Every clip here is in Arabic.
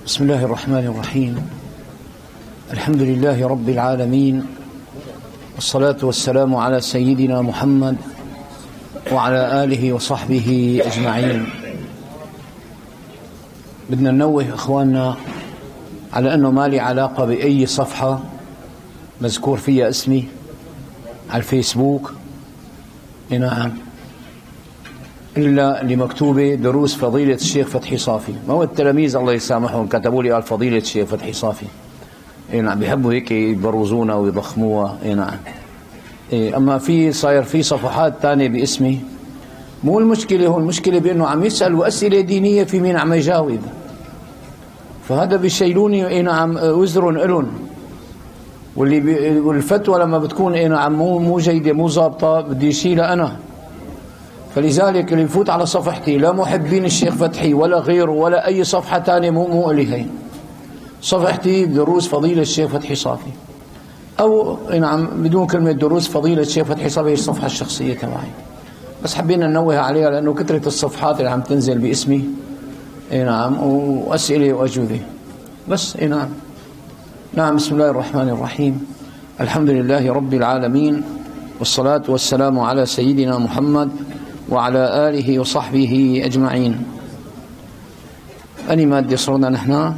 بسم الله الرحمن الرحيم. الحمد لله رب العالمين، والصلاة والسلام على سيدنا محمد وعلى آله وصحبه أجمعين. بدنا ننوه إخواننا على أنه ما لي علاقة بأي صفحة مذكور فيها اسمي على الفيسبوك، نعم، إلا اللي مكتوبة دروس فضيلة الشيخ فتحي صافي. ما هو التلاميذ الله يسامحهم كتبوا لي قال فضيلة الشيخ فتحي صافي، نعم، بيحبوا هيك يبروزونا ويضخموها، نعم. أما صاير في صفحات تانية باسمي. مو المشكلة، هو المشكلة بأنه عم يسألوا أسئلة دينية في مين عم يجاوب، فهذا بيشيلوني، نعم، وزر إلهم. والفتوى لما بتكون نعم مو جيدة مو ضابطة بدي يشيلها أنا. فلذلك اللي يفوت على صفحتي لا محبين الشيخ فتحي ولا غيره ولا أي صفحة تانية مو إلي، هي صفحتي دروس فضيلة الشيخ فتحي صافي، أو نعم بدون كلمة دروس فضيلة الشيخ فتحي صافي هي الصفحة الشخصية تبعي. بس حبينا ننوه عليها لأنه كثرة الصفحات اللي عم تنزل باسمي، نعم، وأسئلة وأجوبة بس، نعم. نعم. بسم الله الرحمن الرحيم. الحمد لله رب العالمين، والصلاة والسلام على سيدنا محمد وعلى آله وصحبه أجمعين. أني مادة صرنا نحن؟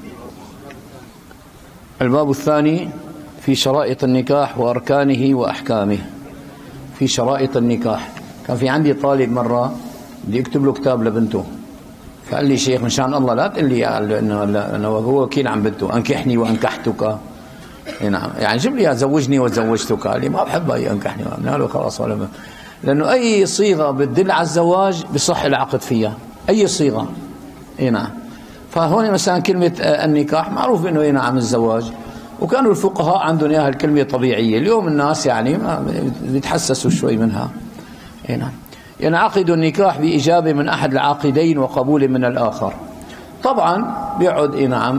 الباب الثاني في شرائط النكاح وأركانه وأحكامه. في شرائط النكاح. كان في عندي طالب مرة بدي أكتب له كتاب لبنته، فقال لي شيخ مشان الله لا تقول لي أنه هو وكيل عن بنته، أنكحني وأنكحتك، نعم، يعني جيب لي زوجني وزوجتك. قال لي ما بحبها ينكحني، قلنا له خلاص، ولا لأنه أي صيغة بتدل على الزواج بصح العقد فيها، أي صيغة، نعم. فهون مثلا كلمة النكاح معروف إنه نعم الزواج، وكانوا الفقهاء عندهم إياها الكلمة طبيعية. اليوم الناس يعني بيتحسسوا شوي منها، نعم. ينعقد النكاح بإجابة من أحد العاقدين وقبول من الآخر. طبعا بيقعد نعم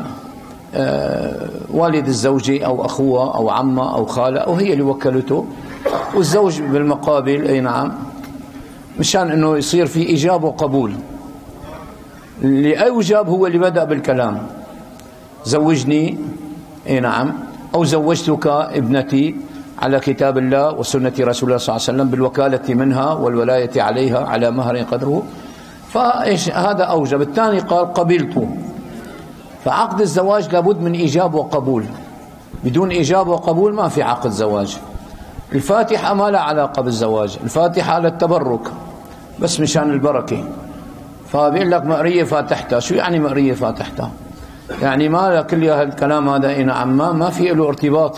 والد الزوجة أو أخوها أو عمها أو خالة أو هي اللي وكلته، والزوج بالمقابل، نعم، مشان انه يصير في ايجاب وقبول. اللي اوجب هو اللي بدأ بالكلام، زوجني، نعم، او زوجتك ابنتي على كتاب الله وسنة رسول الله صلى الله عليه وسلم بالوكالة منها والولاية عليها على مهر قدره، فايش هذا اوجب. الثاني قال قبلت. فعقد الزواج لابد من ايجاب وقبول، بدون ايجاب وقبول ما في عقد زواج. الفاتحة ما لها علاقة بالزواج، الفاتحة على التبرك بس مشان البركة. فبيقول لك مقرية فاتحتها، شو يعني مقرية فاتحتها؟ يعني ما كل هالكلام هذا، نعم، ما في له ارتباط.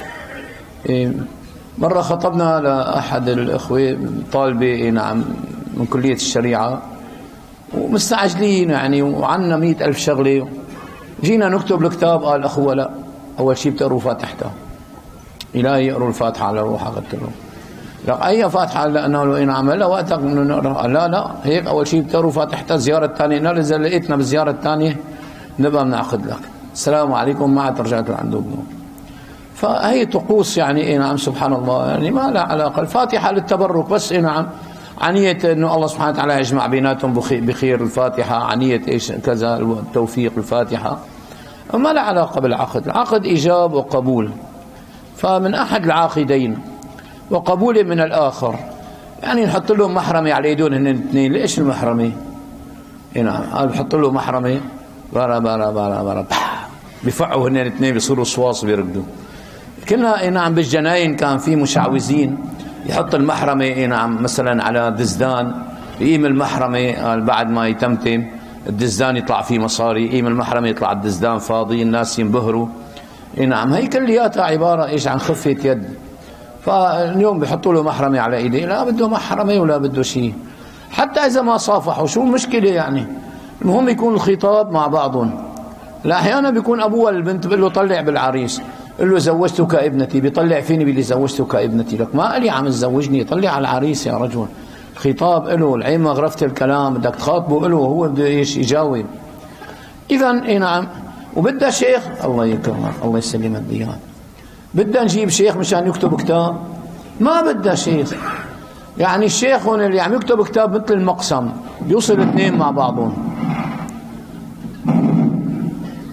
مرة خطبنا لأحد الأخوة طالبة، نعم، من كلية الشريعة، ومستعجلين يعني وعنا 100,000 شغلة. جينا نكتب الكتاب، قال أخوة لا، أول شيء بتقروا فاتحتها، إلهي يقروا الفاتحة على روحها. قلت له لا، أي فاتحة؟ لأنه له إن عمل وقتك نقرأ. لا هيك أول شيء بتقروا فاتحتها، الزيارة الثانية إذا لقيتنا بالزيارة الثانية نبقى بنعقد لك. السلام عليكم، ما عاد رجعت لعنده ابنه. فهي طقوس يعني، نعم، سبحان الله، يعني ما لها علاقة. الفاتحة للتبرك بس، نعم، عنية إنه الله سبحانه وتعالى يجمع بيناتهم بخير. الفاتحة عنية إيش كذا، التوفيق، الفاتحة ما لها علاقة بالعقد. العقد إيجاب وقبول، فمن أحد العاقدين وقبول من الآخر. يعني نحط لهم محرمة على ايدهم هن الاثنين. ليش المحرمة؟ نعم، بحط له محرمة، برا برا برا برا بفعوا هن الاثنين، بيصيروا صواص بيرقدوا. كنا نعم بالجناين كان في مشعوذين يحط المحرمة، نعم، مثلا على دزدان، يقيم المحرمة بعد ما يتمتم الدزدان يطلع فيه مصاري، يقيم المحرمة يطلع الدزدان فاضي، الناس ينبهروا. نعم، هي كلياتها عبارة ايش عن خفة يد. فاليوم بيحطوا له محرمة على ايديه، لا بده محرمة ولا بده شيء، حتى اذا ما صافحوا شو المشكلة يعني؟ المهم يكون الخطاب مع بعضهم. لا، احيانا بيكون ابوها البنت بيقول له طلع بالعريس، قل له زوجتك ابنتي، بيطلع فيني بيقول لي زوجتك ابنتي. لك ما قالي عم تزوجني، طلع على العريس يا رجل. الخطاب له، العين مغرفة الكلام، بدك تخاطبه له، هو بده ايش يجاوب. اذا نعم، وبدها شيخ، الله يكرمك، الله يسلمك ديان، بدها نجيب شيخ مشان يكتب كتاب؟ ما بدها شيخ. يعني الشيخ هون اللي عم يكتب كتاب مثل المقسم، بيوصل اثنين مع بعضهم.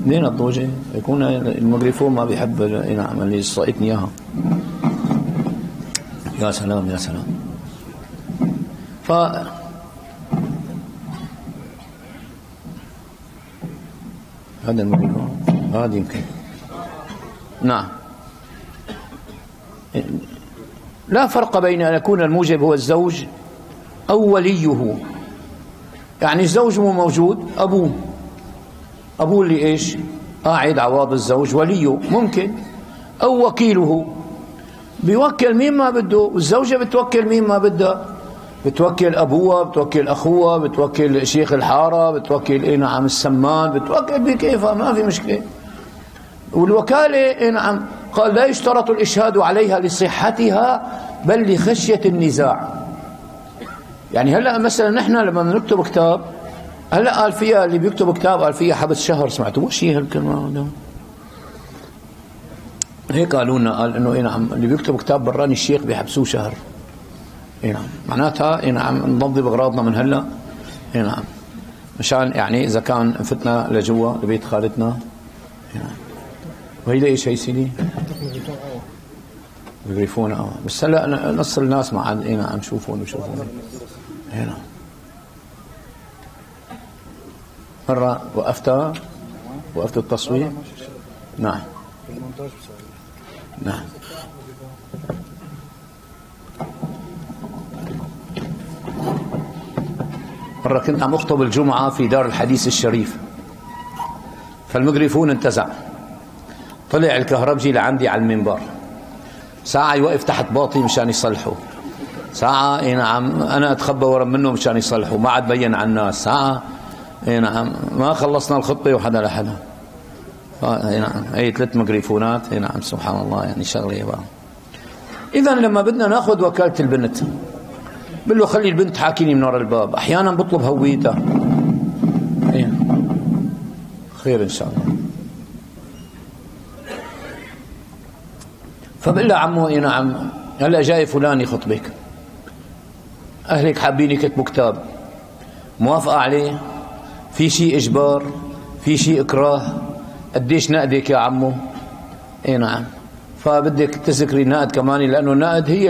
منين الضوجة؟ يكون الميكروفون ما بيحب نعم اللي صائتني اياها. يا سلام يا سلام. هذا الميكروفون هذا يمكن. نعم. لا فرق بين أن يكون الموجب هو الزوج أو وليه. يعني الزوج مو موجود، أبوه اللي إيش قاعد عواض الزوج، وليه ممكن، أو وكيله بيوكل مين ما بده، والزوجة بتوكل مين ما بدها، بتوكل أبوها، بتوكل أخوها، بتوكل شيخ الحارة، بتوكل نعم السمان، بتوكل بكيفها، ما في مشكلة. والوكالة نعم قال لا يشترط الإشهاد عليها لصحتها بل لخشية النزاع. يعني هلأ مثلا نحن لما نكتب كتاب، هلأ قال فيها اللي بيكتب كتاب قال فيها حبس شهر، سمعتوا شيء هالكلمة هذا؟ هيك قالوا لنا، قال انه نعم اللي بيكتب كتاب براني الشيخ بيحبسوه شهر. نعم معناتها نعم ننظم اغراضنا من هلا نعم مشان يعني اذا كان فتنا لجوا لبيت خالتنا. نعم. وهي ليش هي سيدي؟ بيعرفونا بس هلا نص الناس ما عاد نعم شوفون وشوفون. نعم. مرة وقفت التصوير. نعم. نعم. مرة كنت عم أخطب الجمعة في دار الحديث الشريف، فالميكروفون انتزع، طلع الكهربجي لعندي على المنبر، ساعة يوقف تحت باطي مشان يصلحه، ساعة نعم أنا أتخبى ورا منه مشان يصلحه، ما عاد بين على الناس، ساعة نعم ما خلصنا الخطبة وحدا لحدا. نعم هي 3 ميكروفونات. نعم سبحان الله، يعني شغله بقى. اذا لما بدنا ناخذ وكاله البنت بقول له خلي البنت حاكيني من وراء الباب، احيانا بطلب هويتها. خير ان شاء الله. فبقول له عمو نعم هلا جاي فلان يخطبك، اهلك حابين يكتبوا كتاب، موافقه عليه؟ في شيء اجبار؟ في شيء اكراه؟ قديش نقدك يا عمو؟ نعم. فبدك تذكري النقد كمان، لانه النقد هي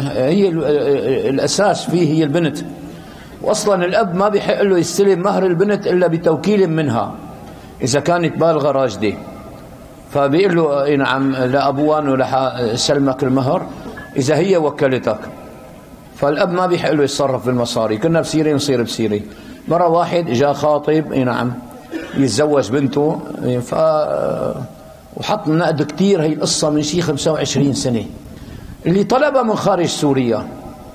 الاساس فيه، هي البنت، واصلا الاب ما بيحق له يستلم مهر البنت الا بتوكيل منها اذا كانت بالغه راشده. فبيقول له نعم لابوها انه رح سلمك المهر اذا هي وكلتك، فالاب ما بيحق له يتصرف بالمصاري. كنا بسيري نصير بسيري. مره واحد جاء خاطب نعم يتزوج بنته، وحط نقد كتير. هي القصة من شي 25 سنة، اللي طلبها من خارج سوريا،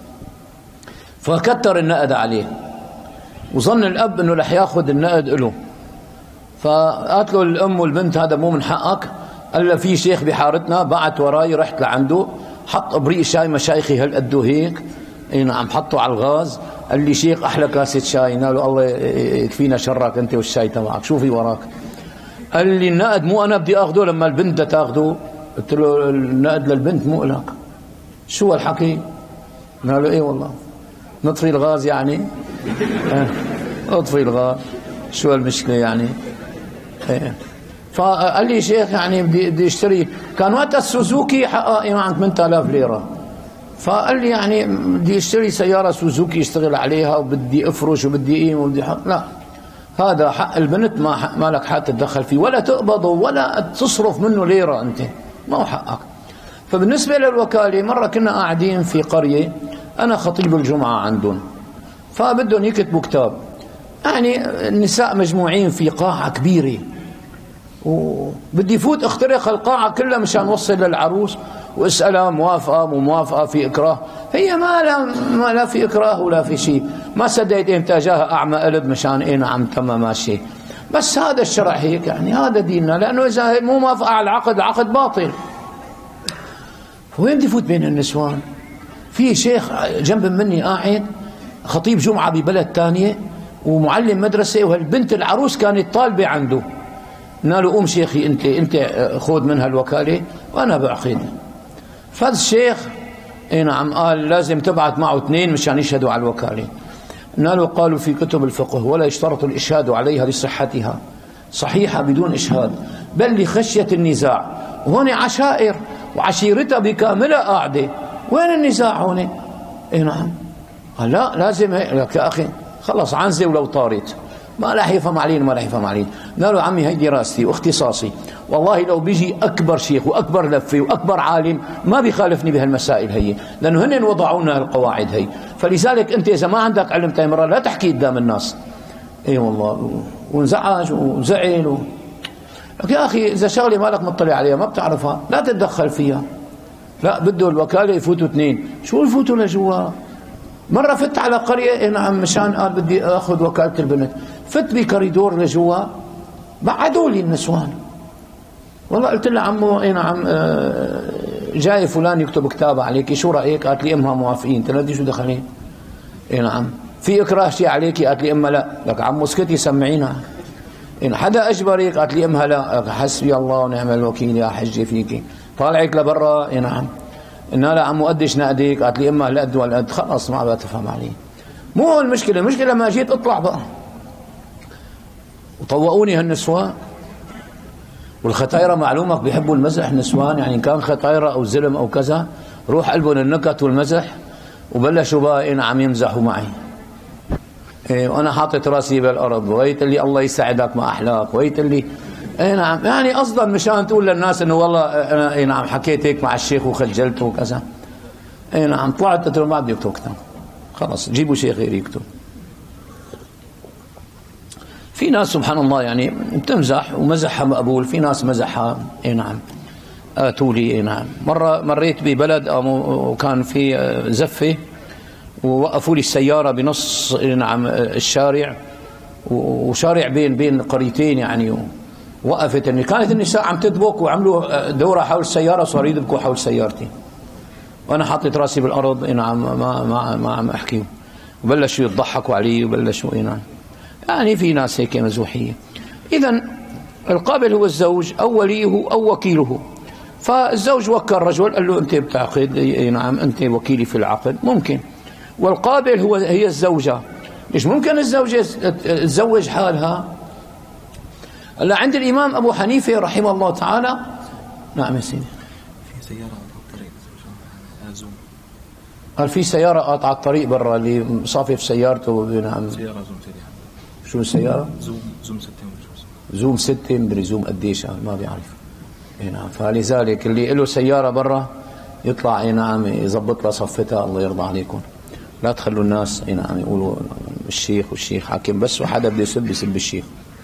فكتر النقد عليه، وظن الأب أنه رح ياخذ النقد له. فقالت له الأم والبنت هذا مو من حقك. قال له في شيخ بحارتنا بعت وراي، رحت لعنده، حط ابريق شاي مشايخي هالقد هيك نعم حطه على الغاز. قال لي شيخ احلى كاسه شاي. قال له الله يكفينا شرك انت والشاي تبعك، شو في وراك؟ قال لي النقد مو انا بدي اخذه، لما البنت بدها تاخذه. قلت له النقد للبنت مو لك. شو هالحكي؟ قال له ايه والله. نطفي الغاز يعني؟ اطفي الغاز، شو المشكله يعني؟ فقال لي شيخ يعني بدي اشتري، كان وقتها السوزوكي حقها عن 8000 ليره. فقال لي يعني بدي اشتري سياره سوزوكي يشتغل عليها، وبدي افرش وبدي اقيم وبدي حق. لا، هذا حق البنت، ما لك حق تتدخل فيه، ولا تقبضه ولا تصرف منه ليره، انت ما هو حقك. فبالنسبه للوكاله، مره كنا قاعدين في قريه، انا خطيب الجمعه عندهم، فبدهم يكتبوا كتاب، يعني النساء مجموعين في قاعه كبيره، وبدي فوت اخترق القاعه كلها مشان اوصل للعروس واسالها موافقه مو موافقه، في اكراه. هي ما لا في اكراه ولا في شيء. ما صدقت امتى جاها اعمى قلب مشان نعم تم ماشي. بس هذا الشرع هيك، يعني هذا ديننا، لانه اذا مو موافقه على العقد باطل. وين بدي فوت بين النسوان؟ في شيخ جنب مني قاعد خطيب جمعه ببلد ثانيه ومعلم مدرسه، وهالبنت العروس كانت طالبه عنده. قلنا له قوم شيخي انت خذ منها الوكاله وانا بعقد. فهذا الشيخ نعم قال لازم تبعت معه 2 مشان يشهدوا على الوكاله. قلنا له قالوا في كتب الفقه ولا يشترط الاشهاد عليها لصحتها صحيحة بدون إشهاد، بل لخشية النزاع. وهون عشائر وعشيرتها بكاملها قاعدة، وين النزاع هون؟ إيه نعم، لا لازم هيك يا أخي، خلص عنزة ولو طارت، ما راح يفهم علينا ما راح يفهم علينا. قالوا عمي هي دراستي واختصاصي، والله لو بيجي أكبر شيخ وأكبر لفة وأكبر عالم ما بيخالفني بهالمسائل هي، لأنه هن وضعوا لنا القواعد هي. فلذلك أنت إذا ما عندك علم تيمرة لا تحكي قدام الناس. إيه والله، وانزعج وزعل يا أخي إذا شغلة مالك مطلع عليها ما بتعرفها لا تتدخل فيها. لا بده الوكالة يفوتوا اثنين، شو يفوتوا لجوا؟ مرة فت على قرية نعم مشان قال بدي أخذ وكالة البنت، فت بكوريدور لجوا بعدوا لي النسوان. والله قلت له عمو اي نعم جاي فلان يكتب كتاب عليكي شو رأيك؟ قالت لي امها موافقين. قلت لها شو دخلين؟ اي نعم. في اكراه شيء عليكي؟ قالت لي امها لا. لك عمو اسكتي سمعينها. إن حدا اجبرك؟ قالت لي امها لا. حسبي الله ونعم الوكيل يا حجي فيكي. طالعك لبرا؟ اي نعم. قلنا لها عمو قديش نقدك؟ قالت لي امها القد والقد. خلص ما بقى تفهم علي. مو هو المشكلة، المشكلة لما جيت اطلع بقى وطوقوني هالنسوان. والختايرة معلومك بيحبوا المزح النسوان، يعني إن كان ختايرة أو زلم أو كذا روح قلبهم النكت والمزح، وبلشوا بقى عم يمزحوا معي. إيه وأنا حاطط راسي بالأرض وقيت اللي الله يسعدك ما أحلاك، وقيت اللي إيه نعم، يعني قصدا مشان تقول للناس إنه والله أنا إيه نعم حكيت هيك مع الشيخ وخجلته وكذا. إيه نعم طلعت قلت له ما بدي أكتب كتاب، خلص جيبوا شيخ غير يكتب. في ناس سبحان الله يعني بتمزح ومزحها مقبول، في ناس مزحها اي نعم اتولي اي نعم. مرة مريت ببلد وكان في زفة ووقفوا لي السيارة بنص نعم الشارع، وشارع بين قريتين يعني، وقفت كانت النساء عم تدبك وعملوا دورة حول السيارة وصاروا يدبكوا حول سيارتي، وانا حاطط راسي بالارض اي نعم ما عم احكي، وبلشوا يضحكوا علي وبلشوا اي نعم. يعني في ناس هيك مزوحية. إذن القابل هو الزوج أو وليه أو وكيله. فالزوج وكل رجل قال له أنت بتعقد، نعم أنت وكيلي في العقد، ممكن. والقابل هي الزوجة. مش ممكن الزوجة تزوج حالها؟ هلا عند الإمام أبو حنيفة رحمه الله تعالى. نعم يا سيدي. في سيارة قاطعة الطريق زوم. قال في سيارة قاطعة الطريق برا اللي صافي في سيارته. نعم سيارة زوم سيدي. شو السيارة؟ زوم 6. زوم 6 مدري زوم قديش ما بيعرف. اي نعم. فلذلك اللي له سيارة برا يطلع اي نعم يضبط لها صفتها، الله يرضى عليكم. لا تخلوا الناس اي نعم يقولوا الشيخ والشيخ حاكم بس، وحدا بده يسب الشيخ.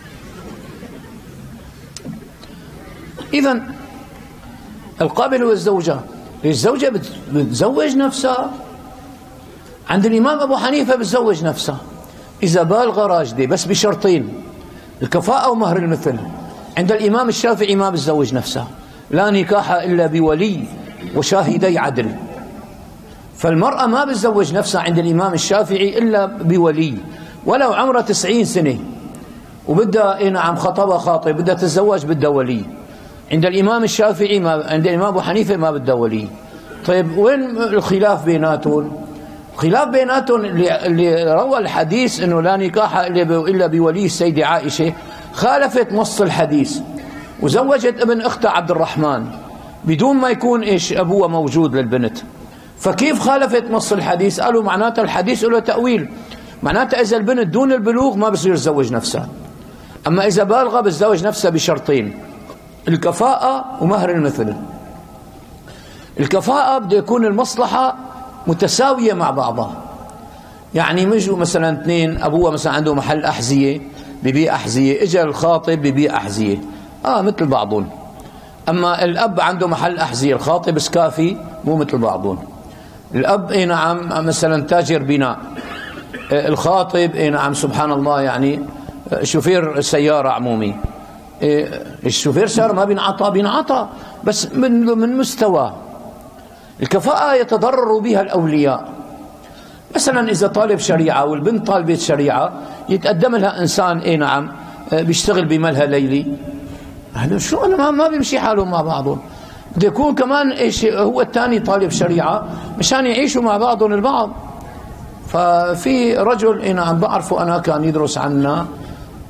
إذن القابل هو الزوجة. الزوجة بتزوج نفسها. عند الإمام أبو حنيفة بتزوج نفسها إذا بالغة راشدة، بس بشرطين: الكفاءة ومهر المثل. عند الإمام الشافعي ما بتزوج نفسها، لا نكاح إلا بولي وشاهدي عدل. فالمرأة ما بتزوج نفسها عند الإمام الشافعي إلا بولي، ولو عمرها 90 سنة وبدها نعم خطبها خاطب بدها تتزوج بدها ولي. عند الإمام الشافعي عند الإمام أبو حنيفة ما بدها ولي. طيب وين الخلاف بيناتهم؟ خلاف بيناتهم اللي روى الحديث انه لا نكاح الا بولي السيدة عائشة خالفت نص الحديث وزوجت ابن اختها عبد الرحمن بدون ما يكون ابوها موجود للبنت. فكيف خالفت نص الحديث؟ قالوا معناتها الحديث له تأويل، معناتها اذا البنت دون البلوغ ما بصير تزوج نفسها، اما اذا بالغة بتزوج نفسها بشرطين: الكفاءة ومهر المثل. الكفاءة بده يكون المصلحة متساوية مع بعضها، يعني مجوا مثلا اثنين، أبوها مثلا عنده محل أحذية ببيع أحذية، إجا الخاطب ببيع أحذية مثل بعضهم. أما الأب عنده محل أحذية، الخاطب سكافي، مو مثل بعضهم. الأب نعم مثلا تاجر بناء، الخاطب نعم سبحان الله يعني شوفير سيارة عمومي. الشوفير سيارة ما بينعطى بس من مستوى. الكفاءة يتضرر بها الأولياء. مثلا إذا طالب شريعة والبنت طالبة شريعة يتقدم لها إنسان نعم بيشتغل بملهى ليلي، هذا شو أنا ما بيمشي حالهم مع بعضهم. بده يكون كمان هو الثاني طالب شريعة مشان يعيشوا مع بعضهم البعض. ففي رجل نعم بعرفه أنا كان يدرس عنا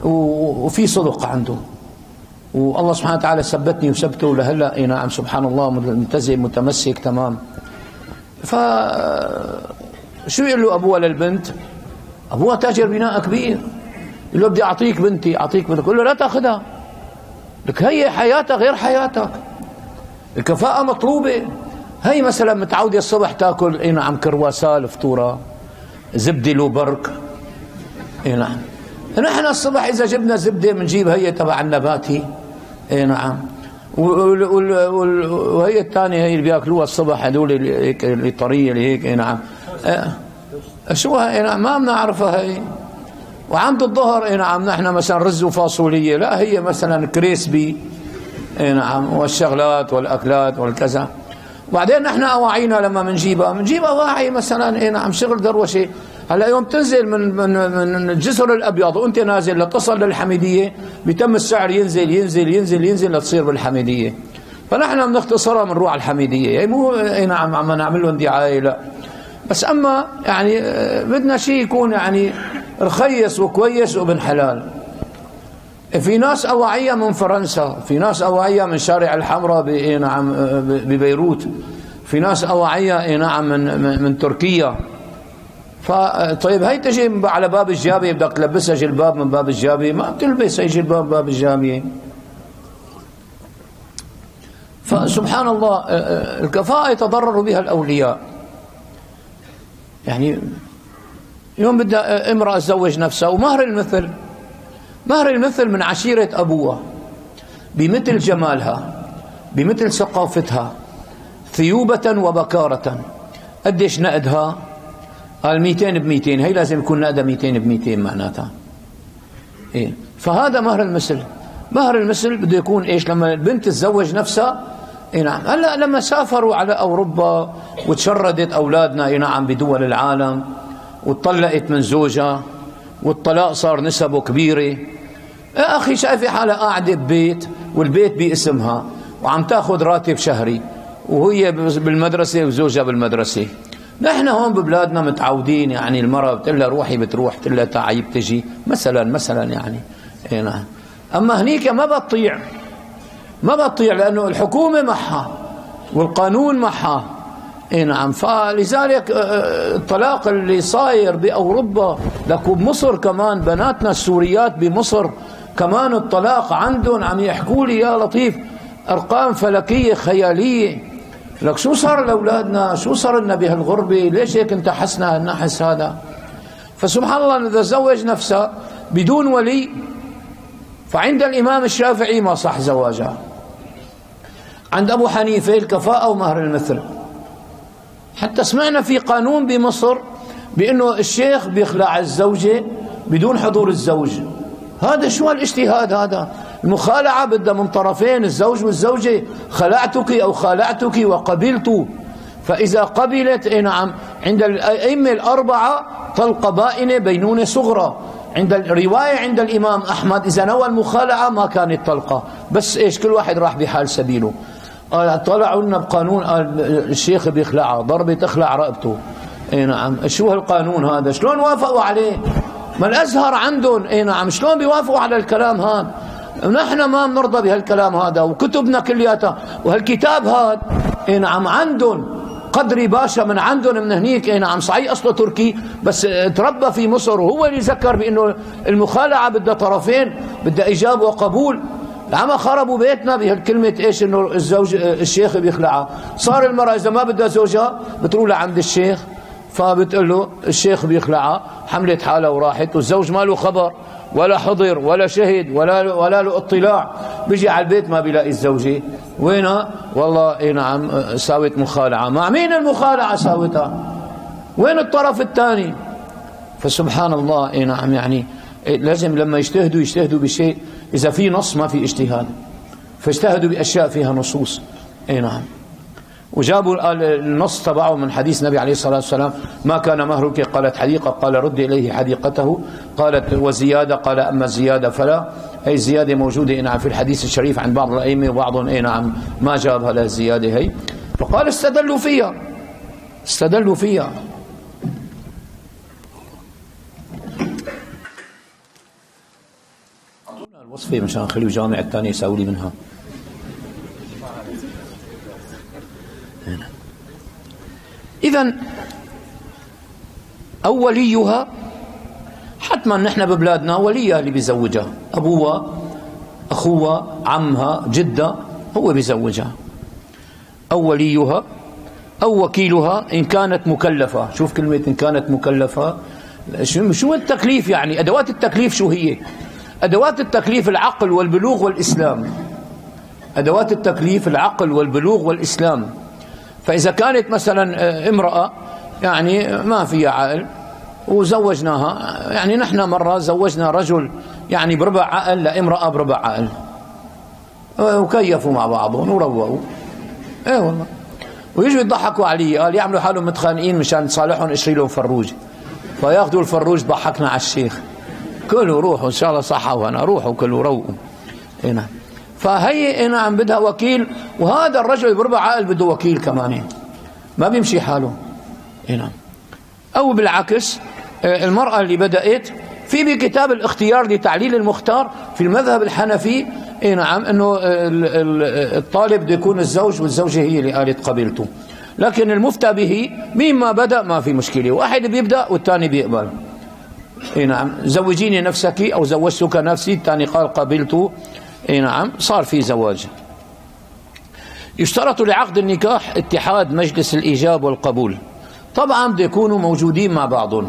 وفي صدق عنده، والله سبحانه وتعالى ثبتني وثبته لهلا. اي نعم سبحان الله، ملتزم متمسك تمام. ف شو يقول له ابوها للبنت؟ ابوها تاجر بناء كبير، يقول له بدي اعطيك بنتي، اعطيك بنتك. يقول له لا تاخذها، لك هي حياتك غير حياتك، الكفاءة مطلوبة. هي مثلا متعودة الصبح تاكل اي نعم كرواسال فطورة زبدة لو برك. اي نعم نحن الصبح اذا جبنا زبدة بنجيب هي تبع النباتي. اي نعم وهي الثانية هي اللي بياكلوها الصبح هذول هيك اللي طرية اللي هيك. اي نعم شو هي؟ نعم ما بنعرفها هي. وعند الظهر اي نعم نحن مثلا رز وفاصولية، لا هي مثلا كريسبي. اي نعم والشغلات والاكلات والكذا. وبعدين نحن اواعينا لما بنجيب اواعي مثلا اي نعم شغل دروشه. هلا يوم تنزل من الجسر الابيض وانت نازل لتصل للحميديه بيتم السعر ينزل ينزل ينزل ينزل لتصير بالحميديه. فنحن بنختصرها بنروح على الحميديه، يعني مو اي نعم عم نعمل لهم دعايه لا، بس اما يعني بدنا شيء يكون يعني رخيص وكويس وابن حلال. في ناس أواعية من فرنسا، في ناس أواعية من شارع الحمراء نعم ببيروت، في ناس أواعية نعم من تركيا. فطيب هي تجي على باب الجابية بدك تلبسها جلباب من باب الجابية، ما بتلبس هي جلباب باب الجابية. فسبحان الله الكفاءة يتضرر بها الأولياء. يعني يوم بدها امرأة تزوج نفسها، ومهر المثل، مهر المثل من عشيرة أبوها بمثل جمالها بمثل ثقافتها ثيوبة وبكارة. قديش نقدها؟ قال 200 ب200. هي لازم يكون نقدها 200 ب200 معناتها. إيه؟ فهذا مهر المثل. مهر المثل بده يكون ايش؟ لما البنت تتزوج نفسها. إيه نعم. هلا لما سافروا على أوروبا وتشردت أولادنا إيه نعم بدول العالم واتطلقت من زوجها والطلاق صار نسبه كبيرة، يا أخي شايفة حالها قاعدة ببيت والبيت باسمها وعم تاخذ راتب شهري وهي بالمدرسة وزوجها بالمدرسة. نحن هون ببلادنا متعودين يعني المرأة بتقول لها روحي بتروح، بتقول لها تعي بتجي مثلا يعني. إيه نعم. أما هنيك ما بتطيع لأنه الحكومة معها والقانون معها. إيه نعم. فلذلك الطلاق اللي صاير بأوروبا لك وبمصر كمان، بناتنا السوريات بمصر كمان الطلاق عندهم عم يحكوا لي يا لطيف أرقام فلكية خيالية. لك شو صار لأولادنا؟ شو صار لنا بهالغربة؟ ليش هيك انتحسنا النحس هذا؟ فسبحان الله إذا زوج نفسه بدون ولي فعند الإمام الشافعي ما صح زواجها. عند أبو حنيفة الكفاءة ومهر المثل. حتى سمعنا في قانون بمصر بأنه الشيخ بيخلع الزوجة بدون حضور الزوج. هذا شو هالاجتهاد هذا؟ المخالعة بدها من طرفين، الزوج والزوجة. خلعتك أو خالعتك وقبلت. فإذا قبلت نعم عند الأئمة الأربعة طلقة بائنة بينونة صغرى. عند الرواية عند الإمام أحمد إذا نوى المخالعة ما كانت طلقة، بس إيش كل واحد راح بحال سبيله. طلعوا لنا بقانون قال الشيخ بيخلعها، ضربة تخلع رقبته. اي نعم. شو هالقانون هذا؟ شلون وافقوا عليه؟ ما الازهر عندهم اي نعم شلون بيوافقوا على الكلام هذا؟ نحن ما بنرضى بهالكلام هذا، وكتبنا كلياتها وهالكتاب هذا اي نعم عندهم. قدري باشا من عندهم من هنيك اي نعم صحيح اصله تركي بس تربى في مصر، وهو اللي ذكر بانه المخالعه بدها طرفين، بدها ايجاب وقبول. عم خربوا بيتنا بهالكلمة ايش؟ انه الزوج الشيخ بيخلعها. صار المرأة اذا ما بدها زوجها بتروح لعند الشيخ فبتقول له الشيخ بيخلعها، حملت حالها وراحت، والزوج ما له خبر ولا حضر ولا شهد ولا له اطلاع. بيجي على البيت ما بيلاقي الزوجة وينها؟ والله اي نعم ساوت مخالعة. مع مين المخالعة ساوتها؟ وين الطرف الثاني؟ فسبحان الله اي نعم. يعني لازم لما يجتهدوا بشيء إذا في نص ما في اجتهاد، فاجتهدوا بأشياء فيها نصوص. اي نعم. وجابوا النص تبعه من حديث النبي عليه الصلاة والسلام ما كان مهرك؟ قالت حديقة، قال رد إليه حديقته. قالت وزيادة؟ قال أما الزيادة فلا. هي الزيادة موجودة نعم في الحديث الشريف عند بعض الأئمة، وبعضهم اي نعم ما جاب هذا الزيادة هي. فقال استدلوا فيها. الوصفة مشان خليه جامع الثاني يساوي لي منها. إذن أو وليها، حتما نحن ببلادنا وليها اللي بيزوجها، أبوها أخوها عمها جدها هو بيزوجها. أو وليها أو وكيلها إن كانت مكلفة. شوف كلمة إن كانت مكلفة، شو التكليف يعني؟ أدوات التكليف شو هي؟ أدوات التكليف العقل والبلوغ والإسلام. أدوات التكليف العقل والبلوغ والإسلام. فإذا كانت مثلا امرأة يعني ما فيها عقل وزوجناها، يعني نحن مرة زوجنا رجل يعني بربع عقل لامرأة بربع عقل، وكيفوا مع بعضهم وروقوا. ايه والله. ويجوا يضحكوا علي، قال يعملوا حالهم متخانقين مشان تصالحهم اشتري لهم فروج، فياخذوا الفروج ضحكنا على الشيخ. كلوا روحوا ان شاء الله صحة وهنا، روحوا كلوا روقوا. اي نعم. فهي اي نعم بدها وكيل، وهذا الرجل بربع عقل بده وكيل كمان، ما بيمشي حاله. اي نعم. او بالعكس المرأة اللي بدأت في بكتاب الاختيار لتعليل المختار في المذهب الحنفي، اي نعم، انه الطالب بده يكون الزوج والزوجة هي اللي قالت قبلته، لكن المفتى به مين ما بدأ ما في مشكلة، واحد بيبدأ والثاني بيقبل. اي نعم. زوجيني نفسك او زوجتك نفسي، الثاني قال قبلته، اي نعم، صار في زواج. يشترط لعقد النكاح اتحاد مجلس الإيجاب والقبول. طبعا بده يكونوا موجودين مع بعضهم،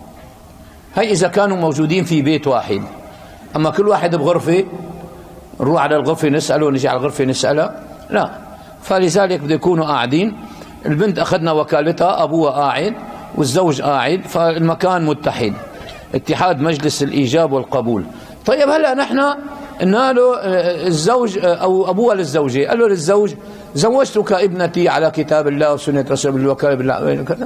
هي إذا كانوا موجودين في بيت واحد. أما كل واحد بغرفة نروح على الغرفة نسأله ونجي على الغرفة نسأله، لا. فلذلك بده يكونوا قاعدين، البنت أخذنا وكالتها، أبوها قاعد والزوج قاعد، فالمكان متحد، اتحاد مجلس الإيجاب والقبول. طيب هلأ نحن قلنا له الزوج أو أبوها للزوجة، قال له للزوج زوجتك ابنتي على كتاب الله وسنة رسول الله وكذا بالله كذا.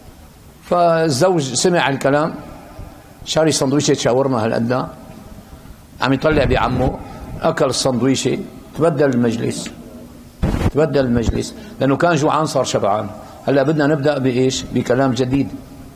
فالزوج سمع الكلام، شاري سندويشة شاورما هالقد، عم يطلع بعمه، أكل السندويشة، تبدل المجلس. تبدل المجلس لأنه كان جوعان صار شبعان. هلا بدنا نبدأ بإيش؟ بكلام جديد.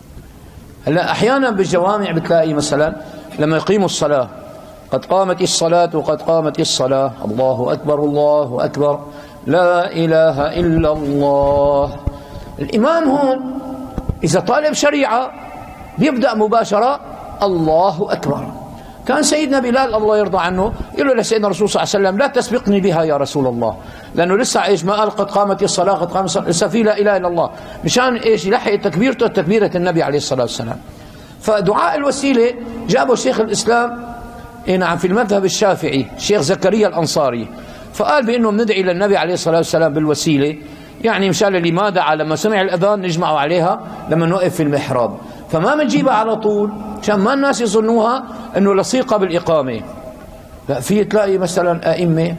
هلا أحيانا بالجوامع بتلاقي مثلا لما يقيموا الصلاة، قد قامت الصلاة وقد قامت الصلاة، الله أكبر الله أكبر لا إله إلا الله. الإمام هون إذا طالب شريعة بيبدأ مباشرة الله أكبر. كان سيدنا بلال الله يرضى عنه يقول له لسيدنا الرسول صلى الله عليه وسلم لا تسبقني بها يا رسول الله، لأنه لسه إيش ما قال قد قامت الصلاة قد قامت الصلاة، لسه في لا إله إلا الله، مشان إيش يلحق تكبيرته تكبيرة النبي عليه الصلاة والسلام. فدعاء الوسيلة جابه شيخ الإسلام نعم في المذهب الشافعي الشيخ زكريا الأنصاري، فقال بأنه بندعي للنبي عليه الصلاة والسلام بالوسيلة، يعني مشان اللي ما دعا لما سمع الأذان نجمعوا عليها لما نوقف في المحراب، فما بنجيبها على طول عشان ما الناس يظنوها أنه لصيقة بالإقامة. لا، في تلاقي مثلا أئمة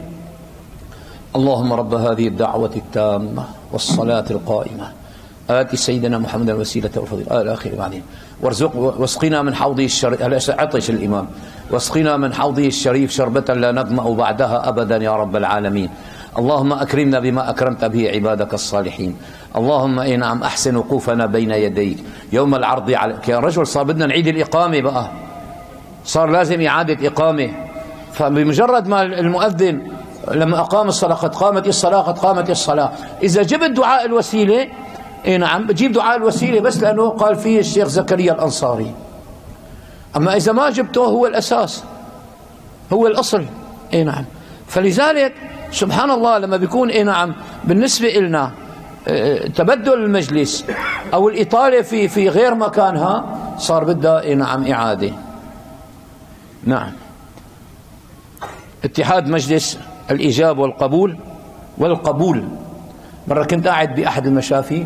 اللهم رب هذه الدعوة التامة والصلاة القائمة آتي سيدنا محمد الوسيلة والفضيلة إلى آخره، بعدين واسقنا من حوضه الشريف، عطش الإمام، واسقنا من حوضه الشريف شربة لا نظمأ بعدها أبدا يا رب العالمين، اللهم أكرمنا بما أكرمت به عبادك الصالحين، اللهم أي نعم أحسن وقوفنا بين يديك يوم العرض عليك. يا رجل صار بدنا نعيد الإقامة بقى، صار لازم إعادة إقامة. فبمجرد ما المؤذن لما أقام الصلاة قد قامت الصلاة قد قامت الصلاة، إذا جبت دعاء الوسيلة اي نعم بجيب دعاء الوسيلة بس لأنه قال فيه الشيخ زكريا الأنصاري. أما إذا ما جبته هو الأساس هو الأصل. اي نعم. فلذلك سبحان الله لما بيكون اي نعم بالنسبة لنا تبدل المجلس أو الإطالة في غير مكانها صار بدها اي نعم إعادة. نعم. اتحاد مجلس الإيجاب والقبول. والقبول مرة كنت قاعد بأحد المشافي،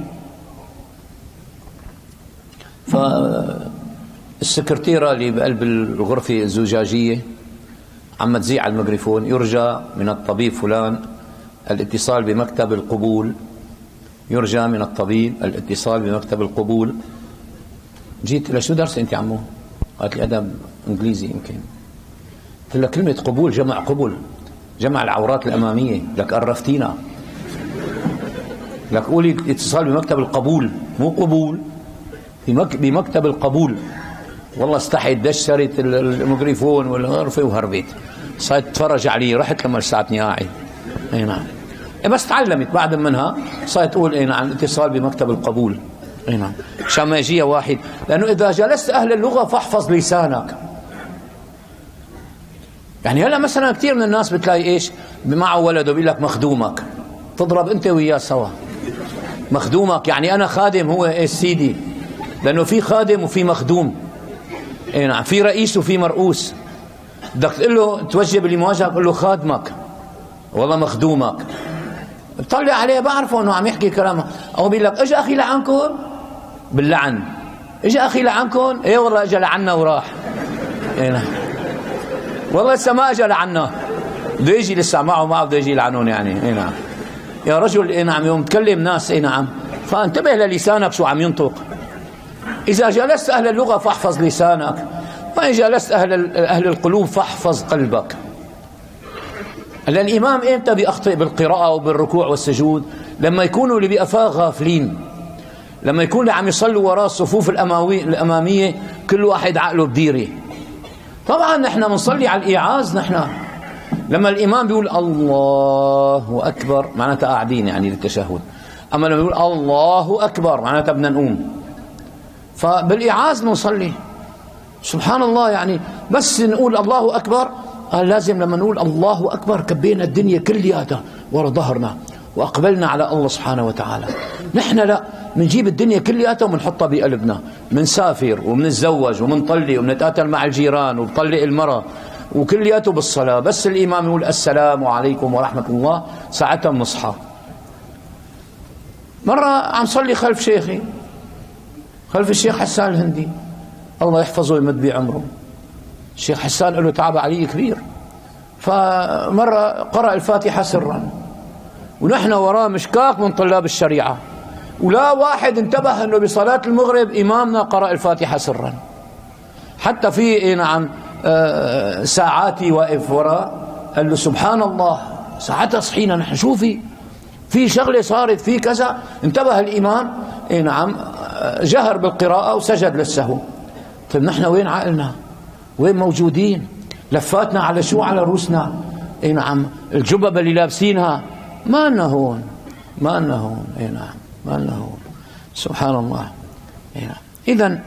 فالسكرتيرة اللي بقلب الغرفة الزجاجية عم تزيع على الميكروفون يرجى من الطبيب فلان الاتصال بمكتب القبول، يرجى من الطبيب الاتصال بمكتب القبول. جيت لشو درس أنت عمو؟ قالت لي أدب إنجليزي يمكن. قلت لها كلمة قبول جمع قبل، جمع العورات الأمامية، لك قرفتينا، لك قولي اتصال بمكتب القبول مو قبول، بمكتب القبول. والله استحيت دشرت الميكروفون والغرفة وهربت. صارت تتفرج علي، رحت لما لساتني قاعد. اي نعم. بس تعلمت بعد منها، صارت تقول اي نعم اتصال بمكتب القبول. اي نعم، عشان ما يجيها واحد، لانه اذا جلست اهل اللغه فاحفظ لسانك. يعني هلا مثلا كثير من الناس بتلاقي ايش؟ معه ولده بيقول لك مخدومك، تضرب انت وياه سوا. مخدومك يعني انا خادم، هو ايش سيدي، لانه في خادم وفي مخدوم. اي نعم، في رئيس وفي مرؤوس. بدك تقول له توجه بالمواجهه، تقول له خادمك والله مخدومك. بطلع عليه بعرفه انه عم يحكي كلامه، او بيقول لك اجى اخي لعنكم باللعن، اجى اخي لعنكم، ايه والله اجى لعنا وراح. اي نعم، والله لسه ما اجى لعنا، بده يجي لسه معه بده يجي يلعنون يعني. اي نعم يا رجل. اي نعم، يوم تكلم ناس اي نعم فانتبه للسانك شو عم ينطق. اذا جلست اهل اللغه فاحفظ لسانك، وإن جلست أهل القلوب فاحفظ قلبك. الإمام إمتى بيخطئ بالقراءة وبالركوع والسجود؟ لما يكونوا اللي بأفاه غافلين، لما يكون عم يصلوا وراء الصفوف الأمامية كل واحد عقله بديره. طبعا نحن بنصلي على الإيعاز. نحن لما الإمام بيقول الله أكبر معناتها قاعدين يعني للتشهد، أما لما بيقول الله أكبر معناتها بدنا نقوم، فبالإيعاز بنصلي. سبحان الله، يعني بس نقول الله أكبر، قال لازم لما نقول الله أكبر كبينا الدنيا كلياتها ورا ظهرنا وأقبلنا على الله سبحانه وتعالى. نحن لا، منجيب الدنيا كلياتها ومنحطها بقلبنا، منسافر ومنتزوج ومنطلي ومنتقاتل مع الجيران وبطلق المرأة وكلياته بالصلاة. بس الإمام يقول السلام عليكم ورحمة الله ساعتها بنصحى. مرة عم صلي خلف شيخي، خلف الشيخ حسان الهندي الله يحفظه ويمد بعمره. الشيخ حسان له تعب علي كبير، فمرة قرأ الفاتحة سرا ونحن وراه مشكاك من طلاب الشريعة، ولا واحد انتبه انه بصلاة المغرب امامنا قرأ الفاتحة سرا. حتى في نعم ساعاتي واقف وراه، قال له سبحان الله، ساعتها صحينا نحن شو في شغلة صارت، في كذا. انتبه الإمام نعم جهر بالقراءة وسجد للسهو. طيب نحن وين عقلنا؟ وين موجودين؟ لفاتنا على شو؟ على روسنا. اي نعم، الجبب اللي لابسينها ما لنا هون، ما لنا هون. اي نعم، ما لنا هون. سبحان الله. اي نعم.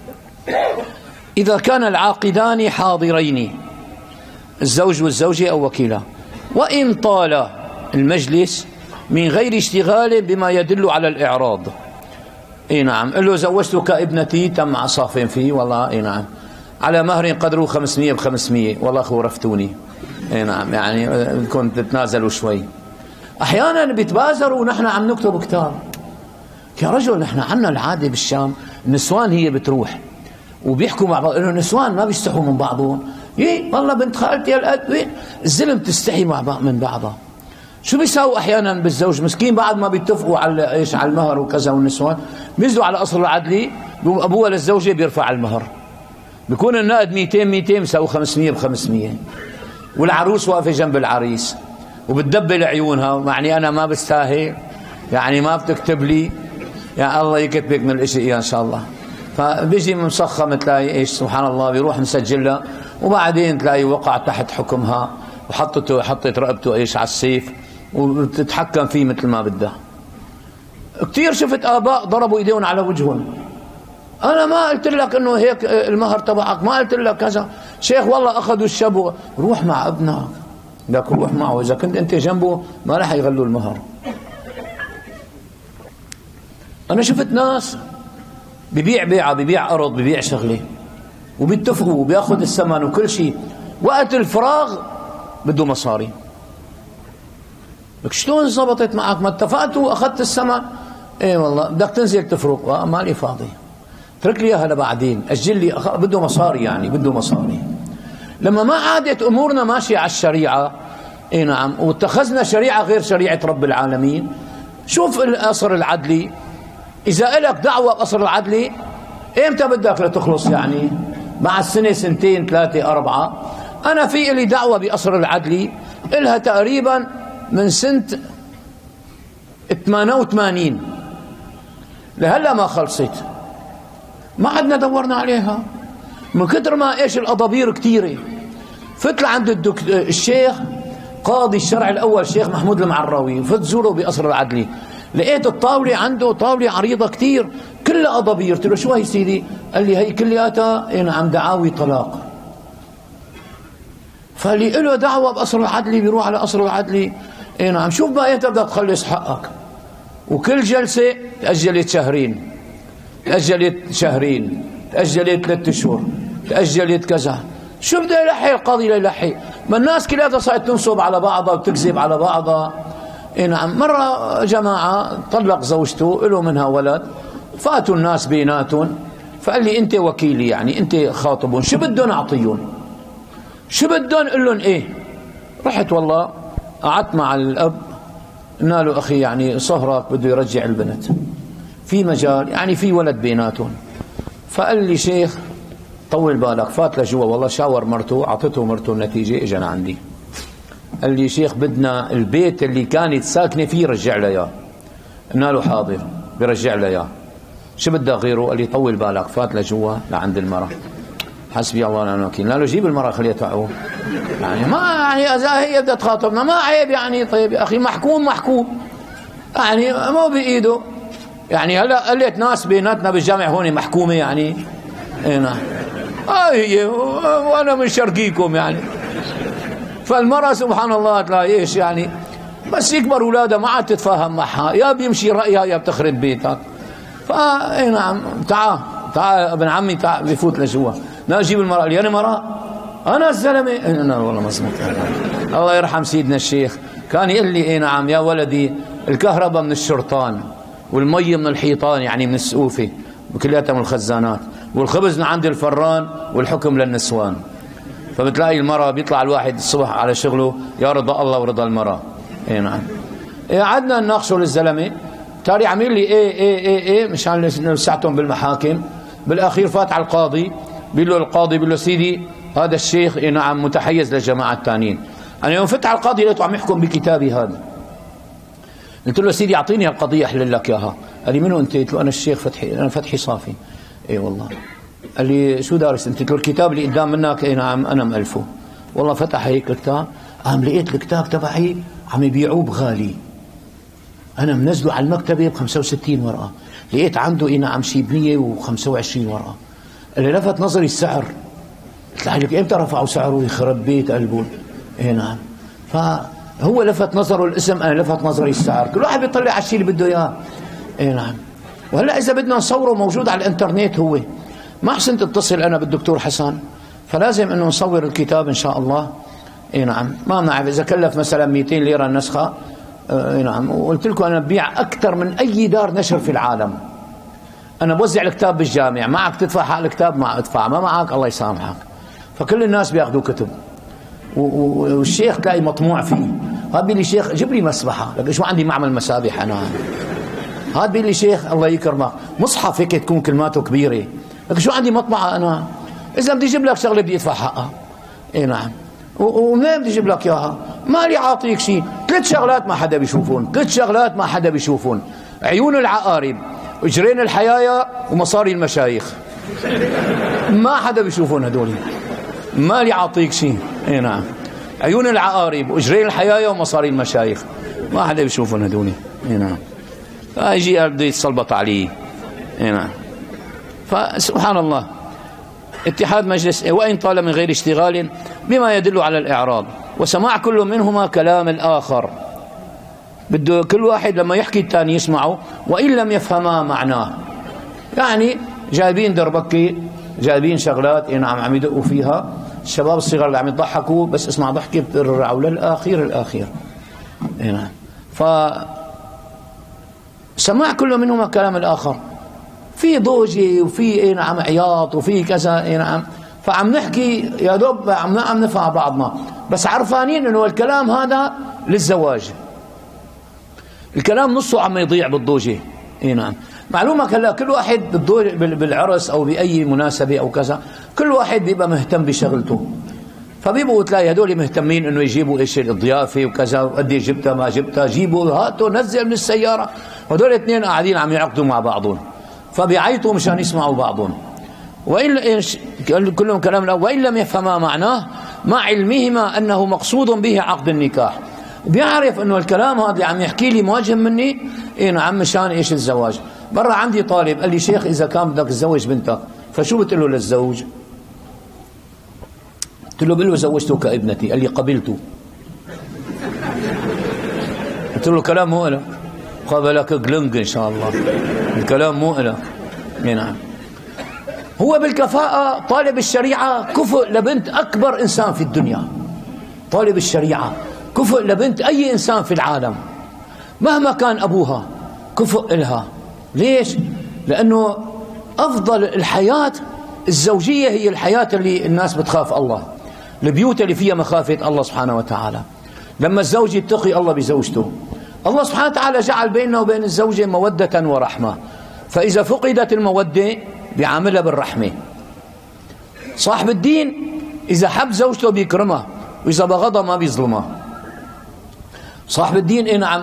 إذا كان العاقدان حاضرين، الزوج والزوجة أو وكيلا، وإن طال المجلس من غير اشتغال بما يدل على الإعراض. اي نعم، قل له زوجتك ابنتي، تم عصافين فيه والله. اي نعم، على مهر قدره 500 ب500، والله خورفتوني. اي نعم، يعني بدكم تتنازلوا شوي. احيانا بيتبازروا ونحن عم نكتب كتاب. يا رجل نحن عنا العاده بالشام، النسوان هي بتروح وبيحكوا مع بعض، انه النسوان ما بيستحوا من بعضهم. والله بنت خالتي هالقد، وين الزلم تستحي مع بعض من بعضها. شو بيساووا احيانا بالزوج مسكين بعد ما بيتفقوا على ايش، على المهر وكذا، والنسوان بينزلوا على اصل العدلي، ابوها للزوجه بيرفع المهر، بيكون النقد 200 بيساووا 500 ب500، والعروس واقفه جنب العريس وبتدبل عيونها، يعني انا ما بستاهل، يعني ما بتكتب لي، يا الله يكتبك من الاشياء ان شاء الله. فبيجي مصخم تلاقي ايش سبحان الله، بيروح مسجلها، وبعدين تلاقي وقع تحت حكمها وحطت رقبته ايش على السيف وبتتحكم فيه مثل ما بدها. كثير شفت آباء ضربوا ايديهم على وجههم، انا ما قلت لك انه هيك المهر تبعك، ما قلت لك كذا. شيخ والله اخذوا الشبو، روح مع ابنك، بدك روح معه، اذا كنت انت جنبه ما راح يغلوا المهر. انا شفت ناس ببيع بيعه، ببيع ارض، ببيع شغله، وبيتفقوا وبياخذ الثمن وكل شيء، وقت الفراغ بده مصاري. لك شلون زبطت معك؟ ما اتفقتوا واخذت الثمن؟ ايه والله بدك تنزل تفرق، مالي فاضي، اترك لي اياها لبعدين، اجل لي، بده مصاري، يعني بده مصاري. لما ما عادت امورنا ماشيه على الشريعه، اي نعم، واتخذنا شريعه غير شريعه رب العالمين. شوف القصر العدلي، اذا لك دعوه بقصر العدلي امتى بدك لتخلص؟ يعني مع السنه، سنتين، 3، 4. انا في لي دعوه بقصر العدلي الها تقريبا من سنه 88 لهلا ما خلصت، ما عدنا دورنا عليها من كثر ما ايش الأضابير كثيره. فت لعند الشيخ قاضي الشرع الأول الشيخ محمود المعراوي، فت زوره بقصر العدلي، لقيت الطاولة عنده طاولة عريضة كتير كلها قضبية. قلت له شو هي سيدي؟ قال لي هي كلياتها نعم دعاوي طلاق. فاللي له دعوة بقصر العدلي بيروح على قصر العدلي، نعم شوف بقى انت بدك تخلص حقك. وكل جلسة تأجلت شهرين، تأجلت شهرين، تأجلت 3 أشهر، تأجلت كذا. شو بده يلحي القاضي ليلحي؟ ما الناس كلها صارت تنصب على بعضها وتكذب على بعضها. نعم مرة جماعة طلق زوجته له منها ولد، فاتوا الناس بيناتهم، فقال لي انت وكيلي يعني انت خاطبهم، شو بدهم اعطيهم؟ شو بدهم؟ قل لهم ايه. رحت والله قعدت مع الاب، قلنا له اخي يعني صهرك بده يرجع البنت، في مجال يعني في ولد بيناتهم. فقال لي شيخ طول بالك، فات لجوا والله شاور مرته، اعطته مرته النتيجه، اجى عندي قال لي شيخ بدنا البيت اللي كانت ساكنه فيه رجع لها اياه. قلنا له حاضر برجع لها اياه. شو بدك غيره؟ قال لي طول بالك، فات لجوا لعند المراه، حسبي الله ونعم الوكيل. قال له جيب المراه خليها تعوم، يعني ما يعني اذا هي بدها تخاطبنا ما عيب يعني. طيب يا اخي محكوم يعني مو بايده يعني. هلا قلت ناس بيناتنا بالجامع هون محكومه يعني. نعم هي وانا من شرقيكم يعني. فالمرأة سبحان الله تلاقي ايش يعني بس يكبر اولادها ما عاد تتفاهم معها، يا بيمشي رأيها يا بتخرب بيتك. نعم تعال ابن عمي تعال، بيفوت لجوا. لا جيب المرأة، قال لي انا مرأة؟ انا الزلمة؟ انا والله مزبوط. الله يرحم سيدنا الشيخ كان يقول لي نعم يا ولدي الكهرباء من الشرطان، والمي من الحيطان يعني من السقوفة وكلياتها من الخزانات، والخبز من عند الفران، والحكم للنسوان. فبتلاقي المرأة بيطلع الواحد الصبح على شغله يا رضا الله ورضا المرأة. نعم قعدنا نناقشه للزلمة، تاري عميل لي ايه مشان نساعدهم بالمحاكم. بالاخير فات على القاضي، بيقول له القاضي بيقول له سيدي هذا الشيخ نعم متحيز للجماعة الثانيين. انا يوم فت على القاضي لقيته عم يحكم بكتابي هذا. قلت له سيدي اعطيني القضية احلل لك اياها. قال لي منو انت؟ قلت له انا الشيخ فتحي، انا فتحي صافي. اي والله. قال لي شو دارس انت؟ قلت له الكتاب اللي قدام منك. اي نعم انا مألفه. والله فتح هيك الكتاب، قام لقيت الكتاب تبعي عم يبيعوه بغالي، انا منزله على المكتبه ب 65 ورقه، لقيت عنده نعم شي ب 125 ورقه. اللي لفت نظري السعر، قلت له لك امتى رفعوا سعره؟ يخرب بيت قلبه. اي نعم فهو لفت نظره الاسم، انا لفت نظري السعر. كل واحد بيطلع على الشيء اللي بده اياه. اي نعم. وهلا اذا بدنا نصوره موجود على الانترنت، هو ما حسنت اتصل انا بالدكتور حسن، فلازم انه نصور الكتاب ان شاء الله. اي نعم ما بنعرف اذا كلف مثلا 200 ليره النسخه. اي نعم. وقلت لكم انا ببيع اكثر من اي دار نشر في العالم. انا بوزع الكتاب بالجامع، معك تدفع حق الكتاب ما ادفع، ما معك الله يسامحك. فكل الناس بياخذوا كتب، والشيخ تلاقي مطموع فيه. هذا بيقول لي شيخ جيب لي مسبحه، لك شو عندي معمل مسابح انا. هذا بيقول لي شيخ الله يكرمك مصحف هيك تكون كلماته كبيره، لك شو عندي مطبعه انا. اذا بدي اجيب لك شغله بدي ادفع حقها. اي نعم. ومنين بدي اجيب لك اياها؟ مالي عاطيك شيء. 3 شغلات ما حدا بيشوفون، 3 شغلات ما حدا بيشوفون: عيون العقارب، اجرين الحيايا، ومصاري المشايخ. ما حدا بيشوفون هدول. مالي عاطيك شيء. اي نعم. عيون العقارب واجرين الحيايا ومصاري المشايخ، ما حدا بيشوفون هدول. اي نعم. فيجي بده يتصلبط عليه. اي نعم. فسبحان الله اتحاد مجلس وإن طال من غير اشتغال بما يدل على الإعراض، وسماع كل منهما كلام الآخر. بده كل واحد لما يحكي الثاني يسمعه وإن لم يفهما معناه. يعني جايبين دربكي، جايبين شغلات نعم عم يدقوا فيها، الشباب الصغار اللي عم يضحكوا بس اسمع ضحكة بترعوا للآخير الأخير. نعم. فسماع كل منهما كلام الآخر، في ضوجي وفي نعم عياط وفي كذا. نعم. فعم نحكي يا دوب عم نفهم بعضنا، بس عرفانين انه الكلام هذا للزواج. الكلام نصه عم يضيع بالضوجي. نعم. معلومة هلا كل واحد بالعرس او باي مناسبة او كذا، كل واحد بيبقى مهتم بشغلته، فبيبقوا تلاقي هدول مهتمين انه يجيبوا ايش الضيافة وكذا، وقد جبتها ما جبتها، جيبوا هاتوا نزل من السيارة، وهدول اثنين قاعدين عم يعقدوا مع بعضهم، فبيعيطوا مشان يسمعوا بعضهم. وإن كلهم كلام وإن لم يفهما معناه مع علمهما أنه مقصود به عقد النكاح، بيعرف أنه الكلام هذا اللي عم يحكي لي مواجه مني نعم مشان إيش الزواج. مرة عندي طالب قال لي شيخ إذا كان بدك تزوج بنتك فشو بتقول له للزوج؟ قلت له بقول له زوجتك ابنتي. قال لي قبلته. قلت له كلام مو إلك، قابلك قلنق إن شاء الله، الكلام مو إلك. نعم. هو بالكفاءة طالب الشريعة كفء لبنت أكبر إنسان في الدنيا. طالب الشريعة كفء لبنت أي إنسان في العالم مهما كان أبوها، كفء إلها. ليش؟ لأنه أفضل الحياة الزوجية هي الحياة اللي الناس بتخاف الله، البيوت اللي فيها مخافة الله سبحانه وتعالى. لما الزوج يتقي الله بزوجته، الله سبحانه وتعالى جعل بيننا وبين الزوجة مودة ورحمة، فإذا فقدت المودة بيعاملها بالرحمة. صاحب الدين إذا حب زوجته بيكرمها، وإذا بغضها ما بيظلمها. صاحب الدين نعم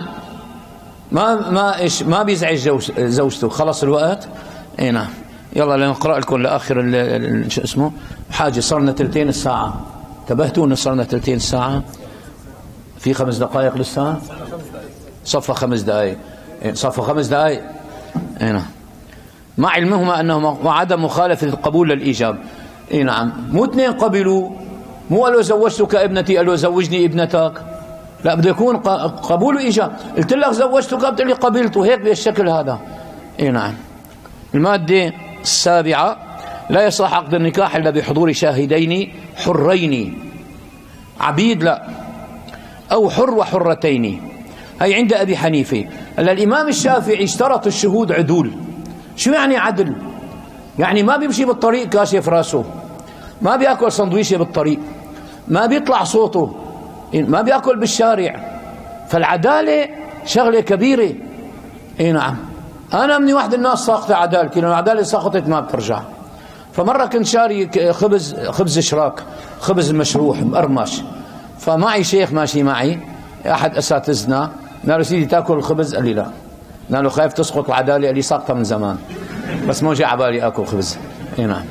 ما بيزعج زوجته. خلص الوقت؟ نعم. يلا لنقرأ لكم لآخر شو اسمه حاجة. صرنا 3 الساعة، انتبهتوا انه صرنا 3 الساعة، في 5 دقائق لسه، صفى 5 دقائق، صفى 5 دقائق. نعم. مع علمهما انه وعدم مخالفة القبول للإيجاب. نعم. مو 2 قبلوا، مو قالوا زوجتك ابنتي قالوا زوجني ابنتك، لا بده يكون قبول وإيجاب. قلت لك زوجتك بتقول لي قبلته، هيك بالشكل هذا. نعم. المادة 7 لا يصح عقد النكاح إلا بحضور شاهدين حرين، عبيد لا، أو حر وحرتين. هي عند أبي حنيفة. الإمام الشافعي اشترط الشهود عدول. شو يعني عدل؟ يعني ما بيمشي بالطريق كاشف راسه، ما بيأكل سندويشة بالطريق، ما بيطلع صوته، ما بيأكل بالشارع. فالعدالة شغلة كبيرة. نعم. أنا مني واحد الناس ساقطة عدالتي، لأن العدالة سقطت ما بترجع. فمرة كنت شاري خبز شراك، خبز مشروح مقرمش، فمعي شيخ ماشي معي أحد أساتذتنا، قال له سيدي تاكل الخبز؟ قال لي لا. قال له خايف تسقط العدالة؟ قال لي ساقطة من زمان، بس مو جاي على بالي آكل خبز. نعم.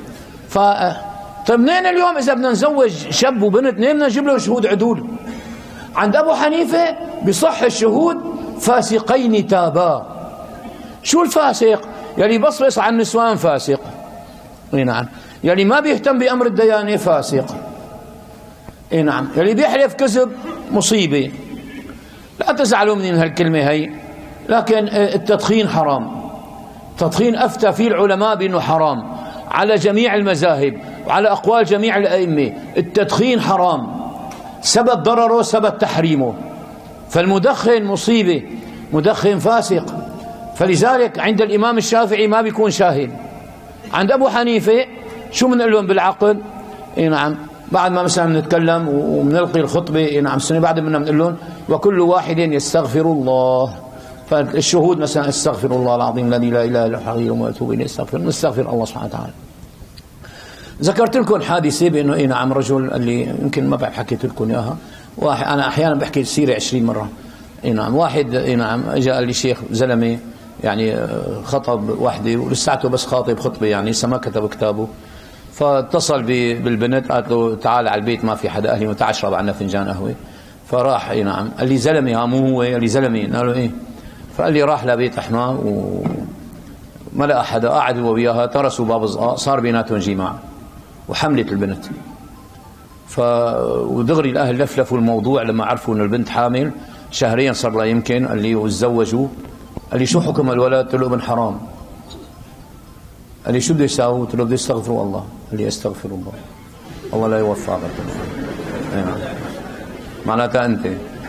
طيب منين اليوم إذا بدنا نزوج شاب وبنت منين بدنا نجيب له شهود عدول؟ عند أبو حنيفة بصح الشهود فاسقين تابا. شو الفاسق؟ يلي بصبص عن النسوان فاسق. نعم. يلي ما بيهتم بأمر الديانة فاسق. نعم. يلي بيحلف كذب مصيبة. لا تزعلوا من هالكلمة هي، لكن التدخين حرام. التدخين أفتى فيه العلماء بأنه حرام على جميع المذاهب وعلى أقوال جميع الأئمة. التدخين حرام، ثبت ضرره ثبت تحريمه. فالمدخن مصيبة، مدخن فاسق. فلذلك عند الإمام الشافعي ما بيكون شاهد. عند أبو حنيفة شو بنقول لهم بالعقل؟ نعم. بعد ما مثلا بنتكلم وبنلقي الخطبة، نعم، السنة بعد منا بنقول لهم وكل واحد يستغفر الله. فالشهود مثلا استغفر الله العظيم الذي لا إله إلا هو الحي وأتوب إليه، نستغفر الله سبحانه وتعالى. ذكرت لكم حادثة بأنه نعم رجل اللي يمكن ما بعرف حكيت لكم إياها. واحد أنا أحيانا بحكي السيرة 20 مرة. نعم. واحد نعم جاء لي شيخ زلمة يعني خطب وحده ولساته بس خاطب خطبة، يعني لسه ما كتب كتابه. فاتصل بالبنت قالت له تعال على البيت ما في حدا أهلي وتعال اشرب عنا فنجان قهوة. فراح. نعم. قال لي زلمة، مو هو؟ قال لي زلمة. قال له إيه؟ فقال لي راح لبيت أحماه وما لقى حدا، قاعد هو وياها، ترسوا باب صغار، صار بيناتهم جماع وحملت البنت. ودغري الأهل لفلفوا الموضوع لما عرفوا إنه البنت حامل، شهرين صار لها يمكن. قال لي وتزوجوا. قال لي شو حكم الولد؟ قلت له ابن حرام. قال لي شو بده يساوي؟ قلت له بده يستغفروا الله. قال لي استغفر الله، الله لا يوفقك. معناتها أنت.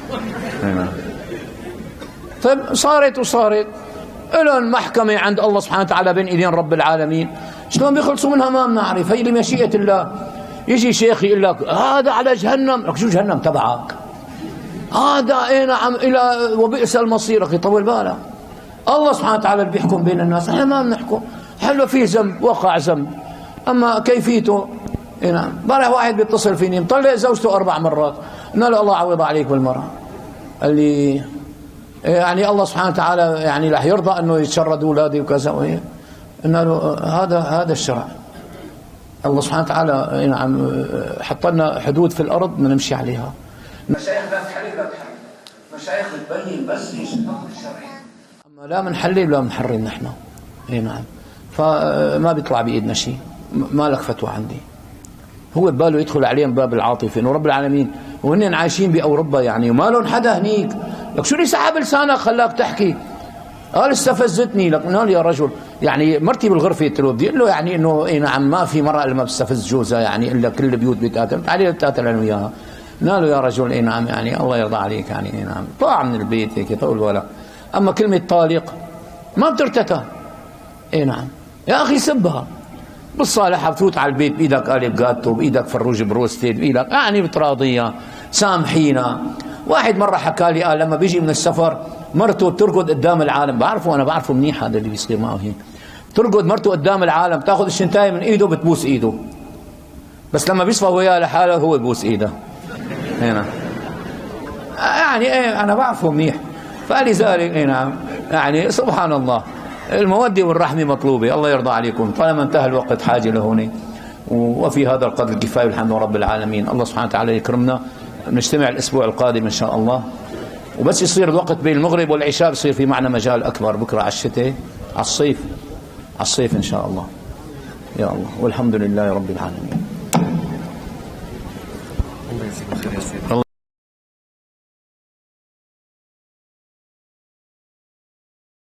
طيب صارت إلهم محكمة عند الله سبحانه وتعالى بين إيدين رب العالمين. شلون بيخلصوا منها ما بنعرف، هي لمشيئة الله. يجي شيخ يقول لك هذا على جهنم. لك شو جهنم تبعك؟ هذا نعم إلى وبئس المصير. أخي طول بالك، الله سبحانه وتعالى اللي بيحكم بين الناس، احنا ما بنحكم. حلو فيه ذنب، وقع ذنب، أما كيفيته. نعم. امبارح واحد بيتصل فيني مطلق زوجته 4 مرات. قلنا له الله عوض عليك بالمرة. قال لي يعني الله سبحانه وتعالى يعني رح يرضى انه يتشرد اولادي وكذا. قلنا له هذا الشرع. الله سبحانه وتعالى نعم حط لنا حدود في الأرض بدنا نمشي عليها. مشايخ لا تحلل لا تحرم، مشايخ تبين بس الحكم الشرعي، أما لا منحلل ولا منحرم نحن. اي نعم، فما بيطلع بإيدنا شيء، ما لك فتوى عندي. هو بباله يدخل عليهم باب العاطفة إنه رب العالمين وهن عايشين بأوروبا يعني وما لهم حدا هنيك. لك شو اللي سحب لسانك خلاك تحكي؟ قال استفزتني. لك قلنا له يا رجل يعني مرتي بالغرفة، قلت له بدي اقول له يعني انه اي نعم ما في مرأة الا ما بتستفز جوزها يعني الا كل البيوت بتقاتل، تعالي نتقاتل انا وياها. قلنا له يا رجل اي نعم يعني الله يرضى عليك يعني اي نعم طلع من البيت هيك طول ولا. اما كلمة طالق ما بترتكى. اي نعم يا اخي سبها بالصالحة، بتفوت على البيت بإيدك قالب جاتو، بإيدك فروج بروستد، بإيدك يعني بتراضيها سامحينا. واحد مرة حكى لي قال لما بيجي من السفر مرته بترقد قدام العالم، بعرفه أنا بعرفه منيح هذا اللي بيصير معه هيك، ترقد مرته قدام العالم تاخذ الشنتاية من إيده بتبوس إيده، بس لما بيصفى وياه لحاله هو ببوس إيده. هنا يعني إيه أنا بعرفه منيح، فلذلك إيه نعم يعني سبحان الله المودة والرحمة مطلوبة. الله يرضى عليكم. طالما انتهى الوقت حاجة لهون، وفي هذا القدر كفاية والحمد لله رب العالمين. الله سبحانه وتعالى يكرمنا، نجتمع الأسبوع القادم إن شاء الله، وبس يصير الوقت بين المغرب والعشاء بصير في معنا مجال أكبر بكرة على الشتاء على الصيف إن شاء الله. يا الله والحمد لله رب العالمين. الله يجزيك خير يا سيدي.